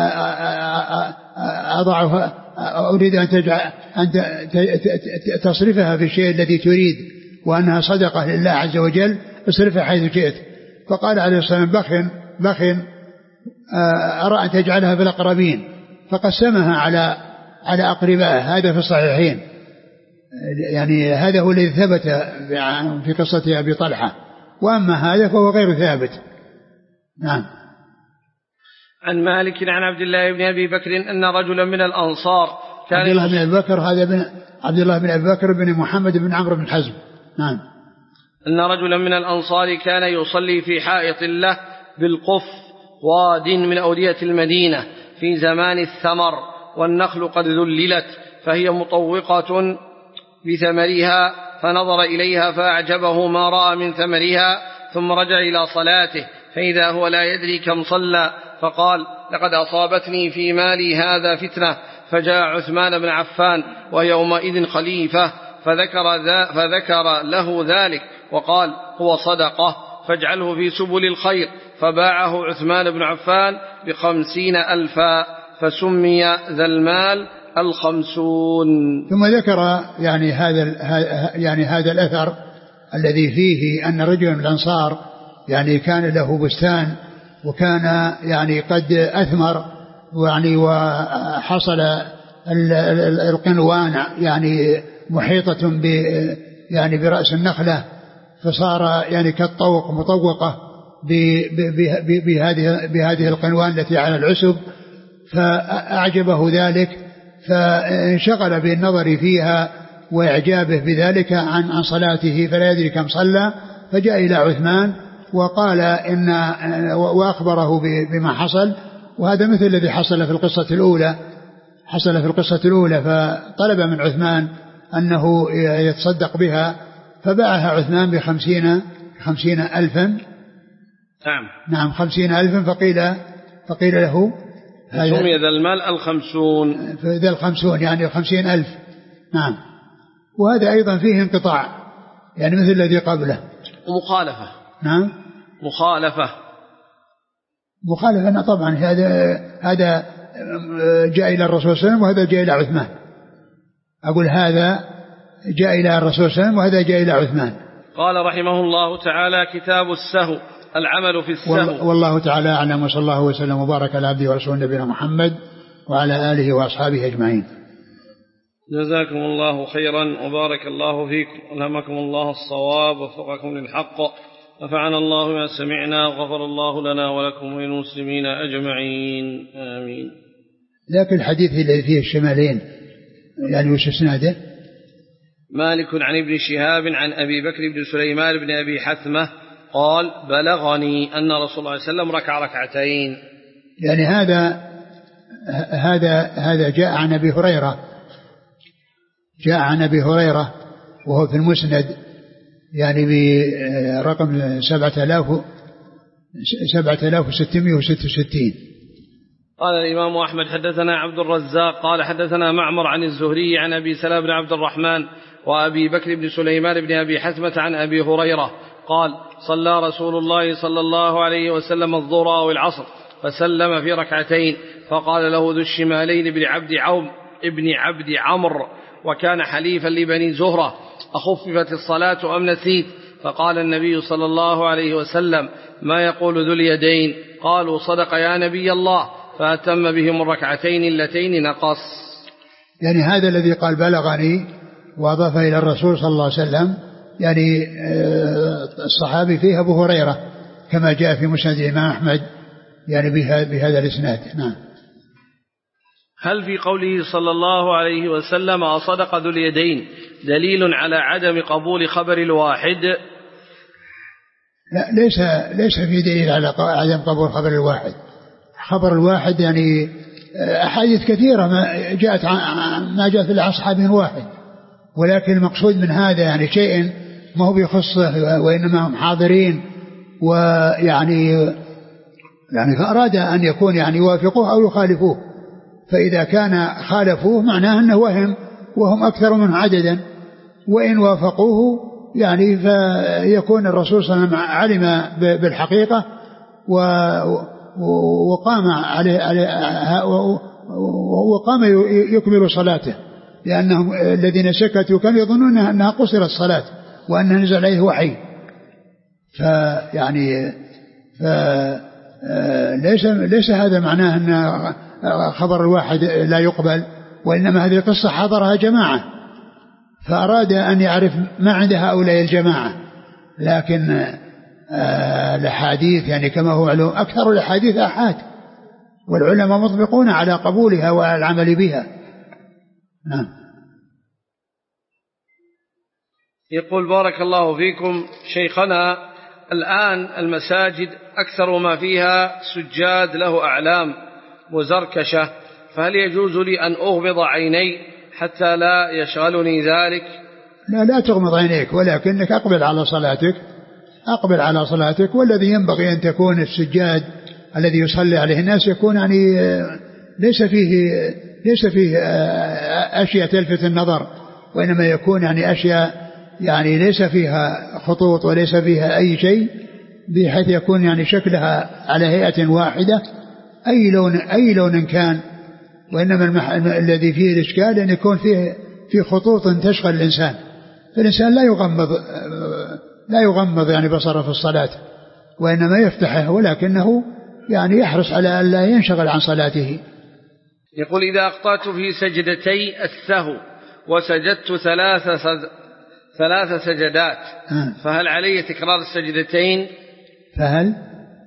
Speaker 2: أضعها أريد أن تجعل أن تصرفها في الشيء الذي تريد وأنها صدقة لله عز وجل اصرفها حيث شئت. فقال عليه الصلاة والسلام بخ بخ أرى أن تجعلها في الأقربين، فقسمها على على أقربائه. هذا في الصحيحين، يعني هذا هو الذي ثبت في قصة أبي طلحة، وأما هذا فهو غير ثابت. نعم.
Speaker 1: عن مالك عن عبد الله بن أبي بكر أن رجلا من الأنصار كان
Speaker 2: عبد الله بن أبي بكر هذا بن عبد الله بن أبي بكر بن محمد بن عمرو بن حزم. نعم.
Speaker 1: أن رجلا من الأنصار كان يصلي في حائط له بالقف واد من أودية المدينة في زمان الثمر والنخل قد ذللت فهي مطوقة بثمرها، فنظر إليها فأعجبه ما رأى من ثمرها ثم رجع إلى صلاته فإذا هو لا يدري كم صلى، فقال لقد أصابتني في مالي هذا فتنة، فجاء عثمان بن عفان ويومئذ خليفة فذكر, ذا فذكر له ذلك وقال هو صدقة فاجعله في سبل الخير، فباعه عثمان بن عفان بخمسين ألفا فسمي ذا المال الخمسون.
Speaker 2: ثم ذكر يعني هذا يعني هذا الأثر الذي فيه أن رجل من الأنصار يعني كان له بستان وكان يعني قد أثمر يعني وحصل القنوان يعني محيطة ب يعني برأس النخلة، فصار يعني كالطوق مطوقة بهذه بهذه القنوان التي على العسب، فأعجبه ذلك فانشغل بالنظر فيها وإعجابه بذلك عن عن صلاته فلا يدري كم صلى، فجاء إلى عثمان وقال إن وأخبره بما حصل. وهذا مثل الذي حصل في القصة الأولى حصل في القصة الأولى فطلب من عثمان أنه يتصدق بها، فباعها عثمان بخمسين خمسين ألفا.
Speaker 1: نعم
Speaker 2: نعم خمسين ألفا. فقيل فقيل له
Speaker 1: سمي ذا المال الخمسون،
Speaker 2: ذا الخمسون يعني خمسين ألف. نعم. وهذا أيضا فيه انقطاع يعني مثل الذي قبله.
Speaker 1: ومخالفة.
Speaker 2: نعم
Speaker 1: مخالفة
Speaker 2: مخالفة طبعا. هذا هذا جاء إلى الرسول صلى الله عليه وسلم وهذا جاء إلى عثمان. أقول هذا جاء إلى الرسول صلى الله عليه وسلم وهذا جاء إلى عثمان.
Speaker 1: قال رحمه الله تعالى: كتاب السهو، العمل في السهو.
Speaker 2: والله تعالى أعلم، وصلى الله وسلم وبارك على عبده ورسوله نبينا محمد وعلى آله وأصحابه أجمعين.
Speaker 1: جزاكم الله خيرا وبارك الله فيكم، ألهمكم الله الصواب ووفقكم للحق، نفعنا الله ما سمعنا وغفر الله لنا ولكم وللمسلمين أجمعين، آمين.
Speaker 2: لكن الحديث الذي فيه الشمالين يعني وش اسناده؟
Speaker 1: مالك عن ابن شهاب عن أبي بكر بن سليمان بن أبي حثمة قال: بلغني أن رسول الله صلى الله عليه وسلم ركع ركعتين.
Speaker 2: يعني هذا هذا هذا جاء عن أبي هريرة جاء عن أبي هريرة وهو في المسند يعني برقم سبعة آلاف سبعة آلاف وستمائة وستة وستين.
Speaker 1: قال الإمام أحمد: حدثنا عبد الرزاق قال حدثنا معمر عن الزهري عن أبي سلمة بن عبد الرحمن وأبي بكر بن سليمان بن أبي حثمة عن أبي هريرة قال: صلى رسول الله صلى الله عليه وسلم الظهر والعصر فسلم في ركعتين، فقال له ذو الشمالين ابن عبد عوم ابن عبد عمرو وكان حليفا لبني زهرة: أخففت الصلاة أم نسيت؟ فقال النبي صلى الله عليه وسلم: ما يقول ذو اليدين؟ قالوا: صدق يا نبي الله، فأتم بهم الركعتين اللتين نقص.
Speaker 2: يعني هذا الذي قال بلغني وأضاف إلى الرسول صلى الله عليه وسلم يعني الصحابي فيه أبو هريرة كما جاء في مسند الإمام أحمد يعني بهذا الإسناد. نعم.
Speaker 1: هل في قوله صلى الله عليه وسلم أصدق ذو اليدين دليل على عدم قبول خبر الواحد؟
Speaker 2: لا، ليس ليس في دليل على عدم قبول خبر الواحد. خبر الواحد يعني أحاديث كثيرة ما جاءت ما جاءت إلا عن صحابي واحد، ولكن المقصود من هذا يعني شيء ما هو بيخصه وإنما هم حاضرين ويعني يعني فأراد أن يكون يعني يوافقوه أو يخالفوه، فإذا كان خالفوه معناه أنه وهم وهم أكثر منه عددا، وإن وافقوه يعني فيكون الرسول صلى الله عليه وسلم علم بالحقيقة وقام عليه وقام يكمل صلاته، لأنهم الذين سكتوا كانوا يظنون أنها قصرت الصلاة وأنها نزل عليه وحي. فيعني ليس ليس هذا معناه أن خبر الواحد لا يقبل، وإنما هذه القصة حضرها جماعة فأراد أن يعرف ما عند هؤلاء الجماعة. لكن الأحاديث يعني كما هو معلوم أكثر الأحاديث آحاد، والعلماء مطبقون على قبولها وعلى العمل بها. نعم.
Speaker 1: يقول: بارك الله فيكم شيخنا، الآن المساجد أكثر ما فيها سجاد له أعلام وزركشة، فهل يجوز لي أن أغمض عيني حتى لا يشغلني ذلك؟
Speaker 2: لا لا تغمض عينيك، ولكنك أقبل على صلاتك أقبل على صلاتك والذي ينبغي أن تكون السجاد الذي يصلي عليه الناس يكون يعني ليس فيه ليس فيه أشياء تلفت النظر، وإنما يكون يعني أشياء يعني ليس فيها خطوط وليس فيها أي شيء، بحيث يكون يعني شكلها على هيئة واحدة أي لون أي لون كان، وإنما المح... الذي فيه الإشكال أن يكون فيه في خطوط تشغل الإنسان، فالإنسان لا يغمض لا يغمض يعني بصره في الصلاة، وإنما يفتحه، ولكنه يعني يحرص على أن لا ينشغل عن صلاته.
Speaker 1: يقول: إذا أخطأت في سجدتي السهو وسجدت ثلاث سج... ثلاث سجدات
Speaker 2: آه.
Speaker 1: فهل علي تكرار السجدتين؟
Speaker 2: فهل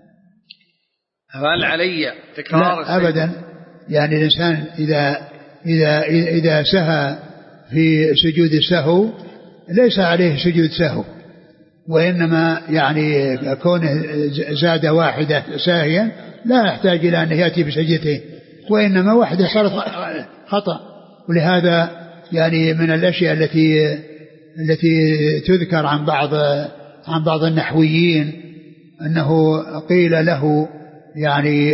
Speaker 1: فهل علي تكرار
Speaker 2: لا أبدا. يعني الإنسان إذا إذا إذا سهى في سجود السهو ليس عليه سجود سهو، وإنما يعني كونه زاد واحدة ساهيا لا يحتاج إلى أن يأتي بسجدتين، وإنما واحدة صارت خطأ. ولهذا يعني من الأشياء التي التي تذكر عن بعض عن بعض النحويين أنه قيل له يعني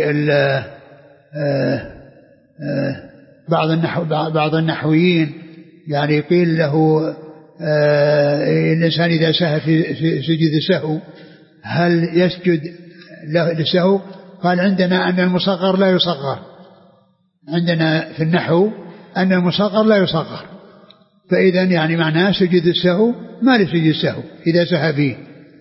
Speaker 2: بعض النحو بعض النحويين يعني قيل له الإنسان إذا سهى في سجود السهو هل يسجد للسهو؟ قال: عندنا أن المصغر لا يصغر، عندنا في النحو أن المصغر لا يصغر، فإذا يعني معناه سجود السهو ما لسجود السهو إذا سهى فيه.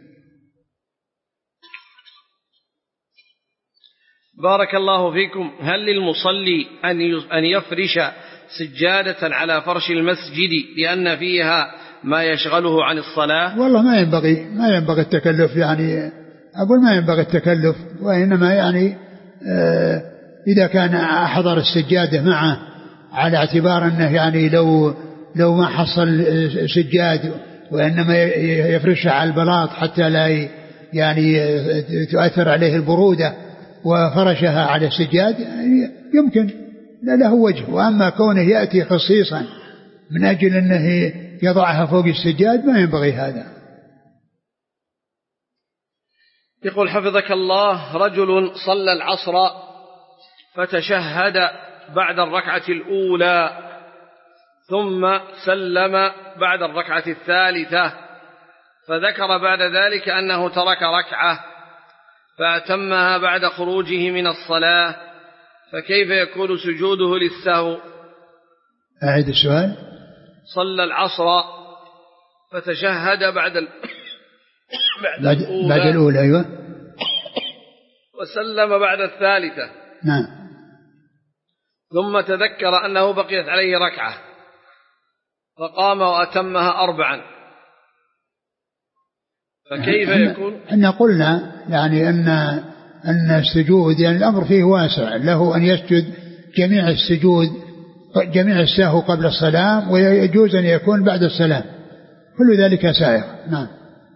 Speaker 1: بارك الله فيكم. هل للمصلي أن يفرش سجادة على فرش المسجد لأن فيها ما يشغله عن الصلاة؟
Speaker 2: والله ما ينبغي ما ينبغي التكلف، يعني أقول ما ينبغي التكلف، وإنما يعني إذا كان أحضر السجادة معه على اعتبار أنه يعني لو لو ما حصل سجاد وإنما يفرشها على البلاط حتى لا يعني تؤثر عليه البرودة وفرشها على السجاد يمكن لا له وجه. وأما كونه يأتي خصيصا من أجل أنه يضعها فوق السجاد ما ينبغي هذا.
Speaker 1: يقول: حفظك الله، رجل صلى العصر فتشهد بعد الركعة الأولى ثم سلم بعد الركعة الثالثة، فذكر بعد ذلك أنه ترك ركعة فأتمها بعد خروجه من الصلاة، فكيف يكون سجوده للسهو؟
Speaker 2: أعيد السؤال.
Speaker 1: صلى العصر فتشهد بعد ال... بعد,
Speaker 2: بعد الأولى بعد الأولى أيوة
Speaker 1: وسلم بعد الثالثة.
Speaker 2: نعم.
Speaker 1: ثم تذكر أنه بقيت عليه ركعة فقام وأتمها أربعا، فكيف يكون؟
Speaker 2: إن قلنا يعني أن أن السجود يعني الأمر فيه واسع، له أن يسجد جميع السجود جميع السهو قبل السلام، ويجوز أن يكون بعد السلام، كل ذلك سائغ. نعم.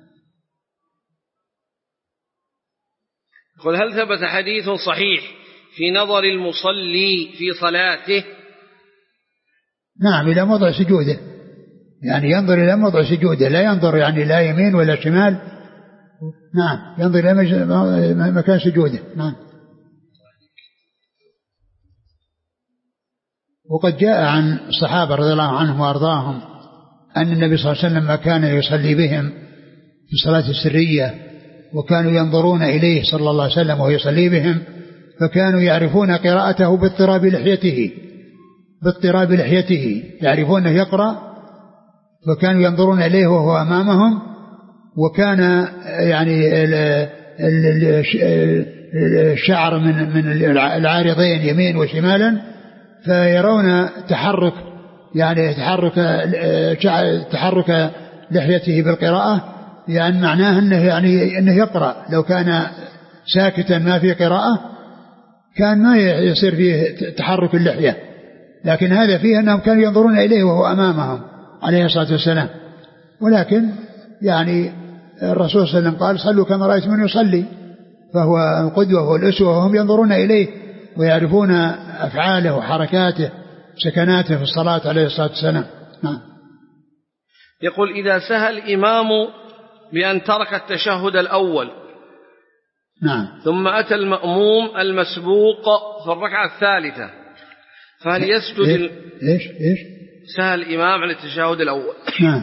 Speaker 1: قل: هل ثبت حديث صحيح في نظر المصلي في صلاته؟
Speaker 2: نعم، إلى موضع سجوده، يعني ينظر إلى موضع سجوده، لا ينظر يعني لا يمين ولا شمال. نعم، ينظر إلى مكان سجوده. نعم. وقد جاء عن الصحابة رضي الله عنهم وأرضاهم أن النبي صلى الله عليه وسلم ما كان يصلي بهم في الصلاة السرية وكانوا ينظرون إليه صلى الله عليه وسلم وهو يصلي بهم، فكانوا يعرفون قراءته باضطراب لحيته باضطراب لحيته يعرفونه يقرأ، وكانوا ينظرون إليه وهو أمامهم، وكان يعني الشعر من من العارضين يمين وشمالا، فيرون تحرك يعني تحرك تحرك لحيته بالقراءة، يعني معناه أنه يعني أنه يقرأ. لو كان ساكتا ما في قراءة كان ما يصير فيه تحرك اللحية، لكن هذا فيه أنهم كانوا ينظرون إليه وهو أمامهم عليه الصلاة والسلام. ولكن يعني الرسول صلى الله عليه وسلم قال: صلوا كما رأيتم من يصلي، فهو القدوة والأسوة، وهم ينظرون إليه ويعرفون أفعاله وحركاته سكناته في الصلاة عليه الصلاة والسلام. نعم.
Speaker 1: يقول: إذا سهى الإمام بأن ترك التشهد الأول
Speaker 2: نعم
Speaker 1: ثم أتى المأموم المسبوق في الركعة الثالثة، فهل يسجد؟
Speaker 2: إيش إيش, إيش؟
Speaker 1: سهى الإمام عن التشهد الأول.
Speaker 2: نعم.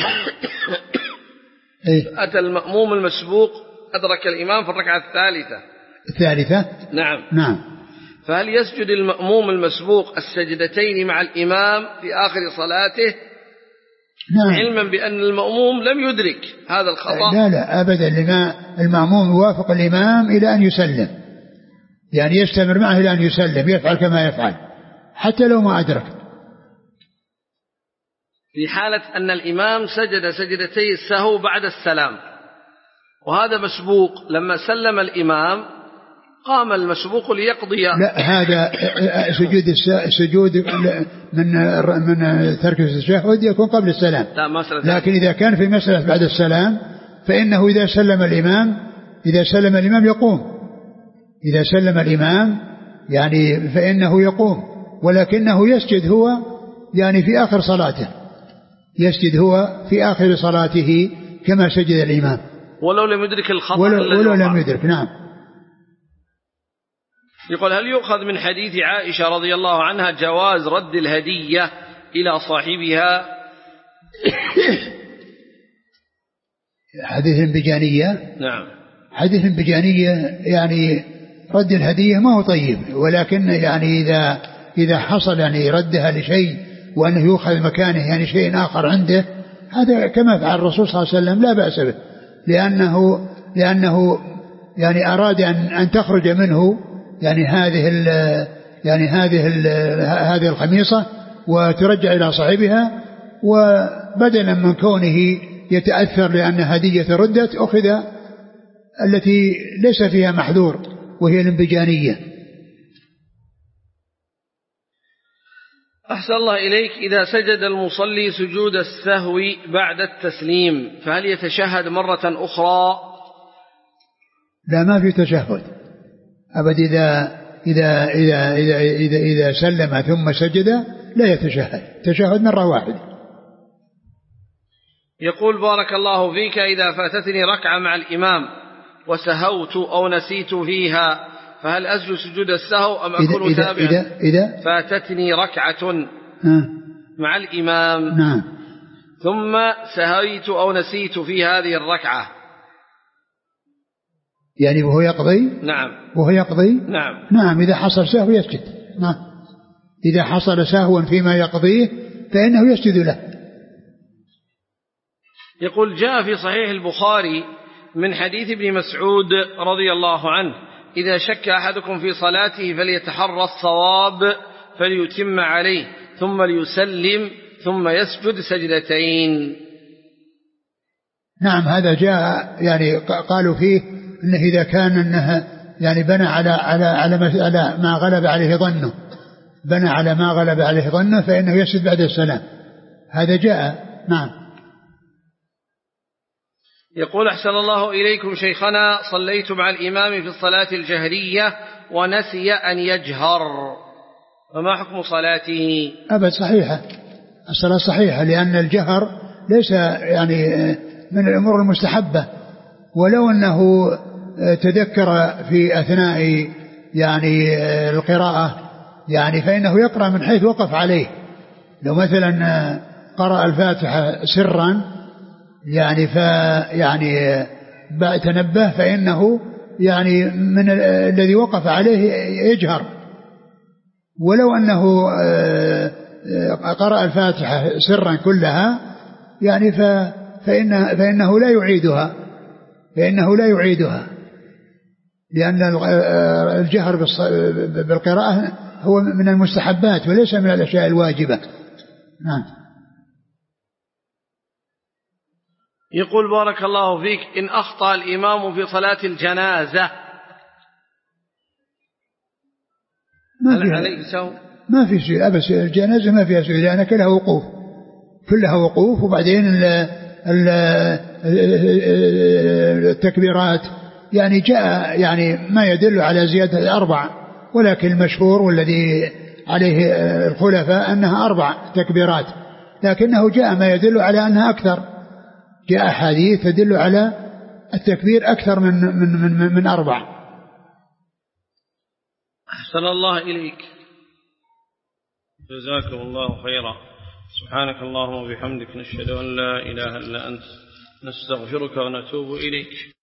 Speaker 1: إيه؟ أتى المأموم المسبوق أدرك الإمام في الركعة الثالثة
Speaker 2: الثالثة.
Speaker 1: نعم
Speaker 2: نعم.
Speaker 1: فهل يسجد المأموم المسبوق السجدتين مع الإمام في آخر صلاته؟ نعم. علما بأن المأموم لم يدرك هذا الخطأ.
Speaker 2: لا لا أبدا، المأموم يوافق الإمام إلى أن يسلم، يعني يستمر معه إلى أن يسلم، يفعل كما يفعل حتى لو ما أدرك.
Speaker 1: في حالة أن الإمام سجد سجدتي السهو بعد السلام وهذا مسبوق، لما سلم الإمام قام المسبوق ليقضي.
Speaker 2: لا، هذا سجود السجود من من ترك التشهد يكون قبل السلام، لكن إذا كان في مسألة بعد السلام فإنه إذا سلم الإمام إذا سلم الإمام يقوم إذا سلم الإمام يعني فإنه يقوم، ولكنه يسجد هو يعني في آخر صلاته، يسجد هو في آخر صلاته كما سجد الإمام
Speaker 1: ولو لم يدرك الخطأ
Speaker 2: ولو, ولو لم يدرك. نعم.
Speaker 1: يقول: هل يؤخذ من حديث عائشة رضي الله عنها جواز رد الهدية إلى صاحبها؟
Speaker 2: حديث بجانية.
Speaker 1: نعم.
Speaker 2: حديث بجانية يعني رد الهدية ما هو طيب، ولكن يعني إذا إذا حصل يعني ردها لشيء وأنه يؤخذ مكانه يعني شيء آخر عنده، هذا كما فعل الرسول صلى الله عليه وسلم لا بأس به، لأنه لأنه يعني أراد أن أن تخرج منه يعني هذه ال يعني هذه ال هذه الخميصة وترجع إلى صاحبها، وبدلا من كونه يتأثر لأن هدية ردت أخذ التي ليس فيها محذور وهي الانبجانية.
Speaker 1: أحسن الله إليك. إذا سجد المصلي سجود السهو بعد التسليم فهل يتشهد مرة أخرى؟
Speaker 2: لا، ما في تشهد أبد. إذا إذا إذا إذا إذا, إذا سلم ثم سجد لا يتشهد، تشهد مرة واحدة.
Speaker 1: يقول: بارك الله فيك، إذا فاتتني ركعة مع الإمام وسهوت أو نسيت فيها فهل أسجد سجود السهو أم أكون
Speaker 2: إذا
Speaker 1: تابعا؟
Speaker 2: إذا, إذا
Speaker 1: فاتتني ركعة مع الإمام.
Speaker 2: نعم.
Speaker 1: ثم سهيت أو نسيت في هذه الركعة،
Speaker 2: يعني وهو يقضي.
Speaker 1: نعم.
Speaker 2: وهو يقضي.
Speaker 1: نعم.
Speaker 2: نعم. إذا حصل سهو يسجد. نعم. إذا حصل سهوا فيما يقضيه فإنه يسجد له.
Speaker 1: يقول: جاء في صحيح البخاري من حديث ابن مسعود رضي الله عنه: إذا شك أحدكم في صلاته فليتحرى الصواب فليتم عليه ثم ليسلم ثم يسجد سجدتين.
Speaker 2: نعم، هذا جاء يعني قالوا فيه إنه إذا كان إنه يعني بنى على على على, على ما غلب عليه ظنه بنى على ما غلب عليه ظنه فإنه يسجد بعد السلام، هذا جاء. نعم.
Speaker 1: يقول: أحسن الله إليكم شيخنا، صليت مع الإمام في الصلاة الجهرية ونسي أن يجهر، فما حكم صلاته؟
Speaker 2: أبد صحيحة، الصلاة صحيحة، لأن الجهر ليس يعني من الأمور المستحبة، ولو أنه تذكر في أثناء يعني القراءة يعني فإنه يقرأ من حيث وقف عليه. لو مثلا قرأ الفاتحة سرا يعني فيعني تنبه فإنه يعني من الذي وقف عليه يجهر، ولو أنه قرأ الفاتحة سرا كلها يعني فإن فإنه لا يعيدها فإنه لا يعيدها لأن الجهر بالقراءة هو من المستحبات وليس من الأشياء الواجبة. نعم.
Speaker 1: يقول: بارك الله فيك، إن أخطأ الإمام في صلاة الجنازة هل عليه سهو؟
Speaker 2: ما في شيء أبدا، الجنازة ما فيها شيء لأن كلها وقوف كلها وقوف وبعدين التكبيرات يعني جاء يعني ما يدل على زيادة أربع، ولكن المشهور والذي عليه الخلفاء أنها أربع تكبيرات، لكنه جاء ما يدل على أنها أكثر، جاء أحاديث تدل على التكبير أكثر من من من, من أربع.
Speaker 1: أحسن الله إليك، جزاكم الله خيرا. سبحانك اللهم وبحمدك، نشهد أن لا إله إلا أنت، نستغفرك ونتوب إليك.